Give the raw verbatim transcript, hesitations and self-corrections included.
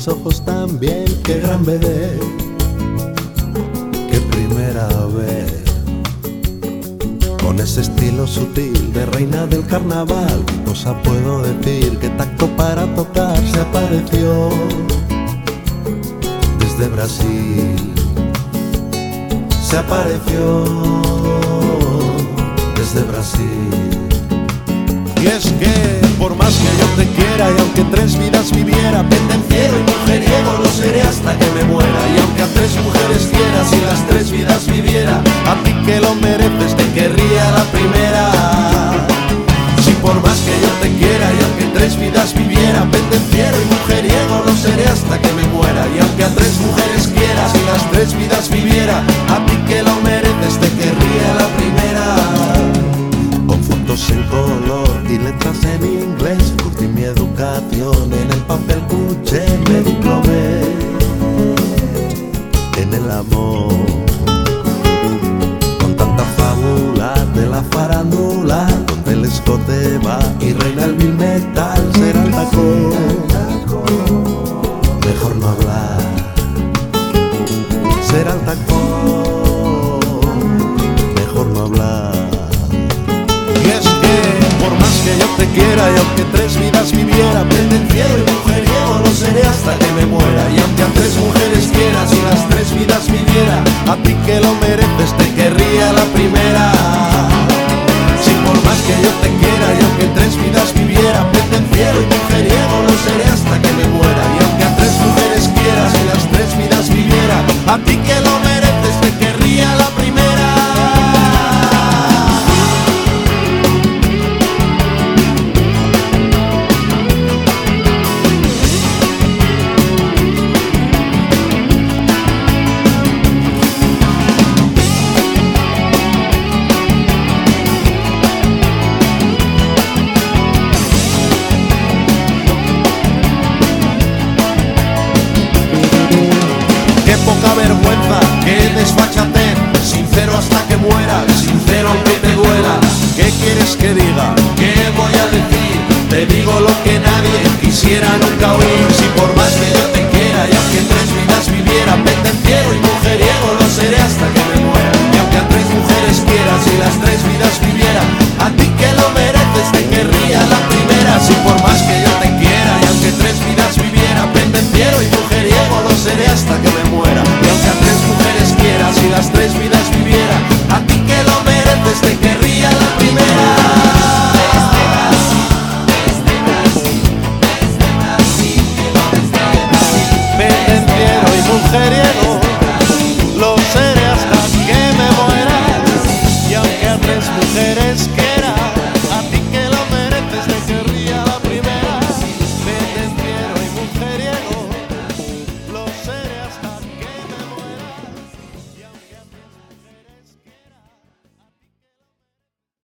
tus ojos también, qué gran bebé, qué primera vez. Con ese estilo sutil de reina del carnaval, ¿qué cosa puedo decir? Qué tacto para tocar, se apareció desde Brasil. Se apareció desde Brasil. Y es que por más que yo te quiera y aunque tres vidas viviera, pendenciero y mujeriego lo seré hasta que me muera. Y aunque a tres mujeres quieras y las tres vidas viviera, a ti que lo mereces te querría la primera. Si por más que yo te quiera y aunque tres vidas viviera, pendenciero y mujeriego lo seré hasta que me muera. Y aunque a tres mujeres quieras y las tres vidas viviera, a ti que lo mereces te querría la primera. Con fotos en color y letras en inglés, curtí mi educación en el papel cuché, me diplomé en el amor. Con tanta fábula de la farándula, donde el escote va y reina el mil metal, será el tacón, mejor no hablar, será el tacón, mejor no hablar. Y es que por más que yo te quiera y aunque tres vidas viviera, pendenciero y mujeriego lo seré hasta que me muera. Y aunque a tres mujeres quieras y las tres vidas viviera, a ti que lo mereces te querría la primera. Si por más que yo te quiera y aunque tres vidas viviera, pendenciero y mujeriego lo seré hasta que me muera. Y aunque a tres mujeres quieras y las tres vidas viviera, a ti que lo mereces te querría la primera. Poca vergüenza, qué desfachatez, sincero hasta que muera, sincero aunque te duela. ¿Qué quieres que diga? ¿Qué voy a decir? Te digo lo que nadie quisiera nunca oír. Si por más que yo te